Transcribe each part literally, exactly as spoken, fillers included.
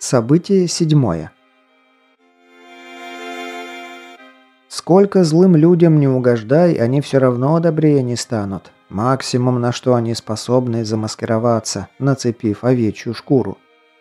Событие седьмое. Сколько злым людям не угождай, они все равно добрее не станут. Максимум, на что они способны, замаскироваться, нацепив овечью шкуру.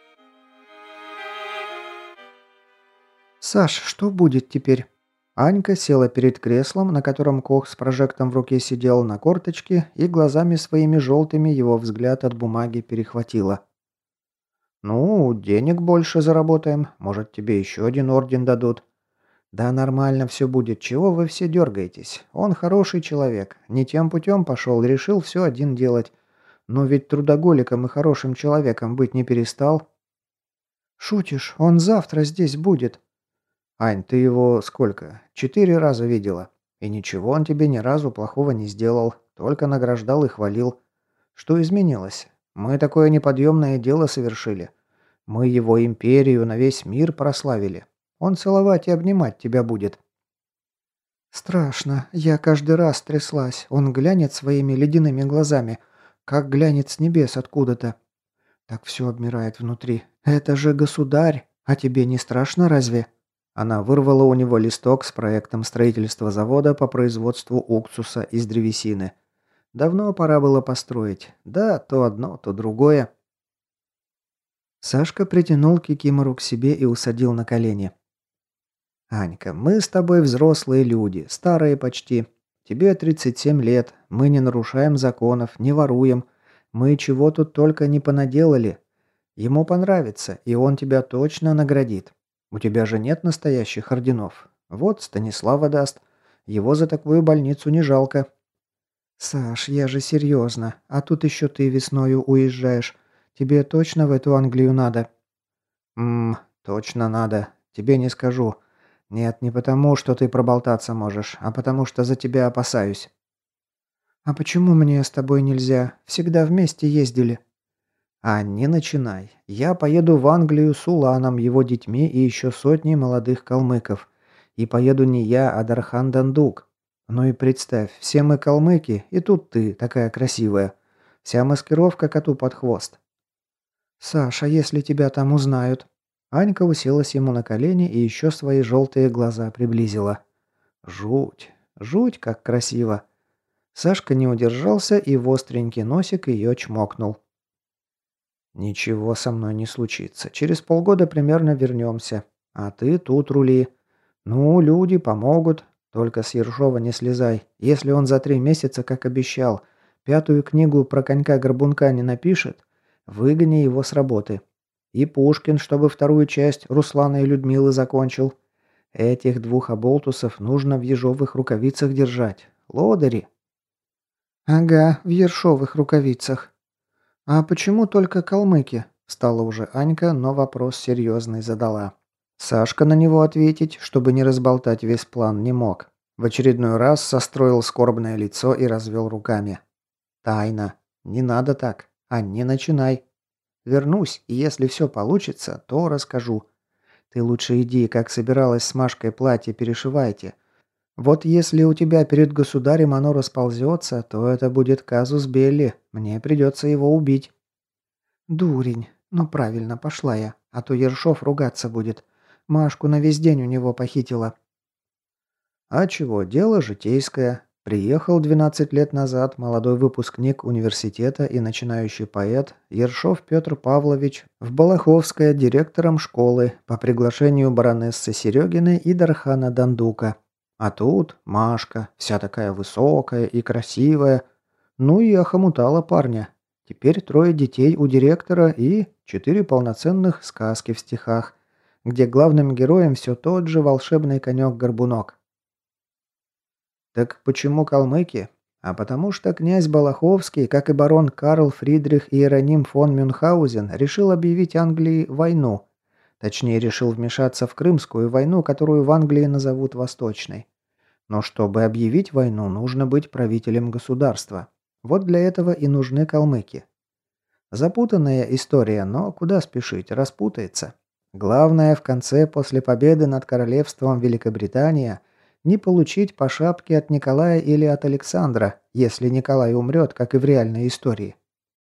«Саш, что будет теперь?» Анька села перед креслом, на котором Кох с прожектом в руке сидел на корточке, и глазами своими желтыми его взгляд от бумаги перехватила. «Ну, денег больше заработаем. Может, тебе еще один орден дадут». «Да нормально все будет. Чего вы все дергаетесь? Он хороший человек. Не тем путем пошел, решил все один делать. Но ведь трудоголиком и хорошим человеком быть не перестал». «Шутишь? Он завтра здесь будет». «Ань, ты его сколько? Четыре раза видела. И ничего он тебе ни разу плохого не сделал. Только награждал и хвалил. Что изменилось? Мы такое неподъемное дело совершили. Мы его империю на весь мир прославили. Он целовать и обнимать тебя будет». «Страшно. Я каждый раз тряслась. Он глянет своими ледяными глазами, как глянет с небес откуда-то. Так все обмирает внутри. Это же государь. А тебе не страшно разве?» Она вырвала у него листок с проектом строительства завода по производству уксуса из древесины. Давно пора было построить. Да, то одно, то другое. Сашка притянул Кикимору к себе и усадил на колени. «Анька, мы с тобой взрослые люди, старые почти. Тебе тридцать семь лет, мы не нарушаем законов, не воруем. Мы чего тут только не понаделали. Ему понравится, и он тебя точно наградит. У тебя же нет настоящих орденов. Вот Станислава даст. Его за такую больницу не жалко». «Саш, я же серьезно. А тут еще ты весною уезжаешь. Тебе точно в эту Англию надо?» «Ммм, точно надо. Тебе не скажу. Нет, не потому, что ты проболтаться можешь, а потому что за тебя опасаюсь». «А почему мне с тобой нельзя? Всегда вместе ездили». «А не начинай. Я поеду в Англию с Уланом, его детьми и еще сотней молодых калмыков. И поеду не я, а Дархан Дандук. Ну и представь, все мы калмыки, и тут ты, такая красивая. Вся маскировка коту под хвост». «Саш, а если тебя там узнают?» Анька уселась ему на колени и еще свои желтые глаза приблизила. «Жуть, жуть, как красиво». Сашка не удержался и в остренький носик ее чмокнул. «Ничего со мной не случится. Через полгода примерно вернемся. А ты тут рули. Ну, люди помогут. Только с Ершова не слезай. Если он за три месяца, как обещал, пятую книгу про конька-горбунка не напишет, выгони его с работы. И Пушкин, чтобы вторую часть Руслана и Людмилы закончил. Этих двух оболтусов нужно в ежовых рукавицах держать. Лодыри». «Ага, в ершовых рукавицах. А почему только калмыки?» Стала уже Анька, но вопрос серьезный задала. Сашка на него ответить, чтобы не разболтать весь план, не мог. В очередной раз состроил скорбное лицо и развел руками. «Тайна. Не надо так. А не начинай. Вернусь, и если все получится, то расскажу. Ты лучше иди, как собиралась с Машкой платье перешивайте. Вот если у тебя перед государем оно расползется, то это будет казус белли. Мне придется его убить». «Дурень. Ну правильно, пошла я. А то Ершов ругаться будет. Машку на весь день у него похитила». «А чего, дело житейское. Приехал двенадцать лет назад молодой выпускник университета и начинающий поэт Ершов Петр Павлович в Балаховское директором школы по приглашению баронессы Серегиной и Дархана Дандука. А тут Машка, вся такая высокая и красивая. Ну и охомутала парня. Теперь трое детей у директора и четыре полноценных сказки в стихах, где главным героем все тот же волшебный конек-горбунок». «Так почему калмыки?» «А потому что князь Балаховский, как и барон Карл Фридрих Иероним фон Мюнхгаузен, решил объявить Англии войну. Точнее, решил вмешаться в Крымскую войну, которую в Англии назовут Восточной. Но чтобы объявить войну, нужно быть правителем государства. Вот для этого и нужны калмыки. Запутанная история, но куда спешить, распутается. Главное, в конце, после победы над королевством Великобритания, не получить по шапке от Николая или от Александра, если Николай умрет, как и в реальной истории.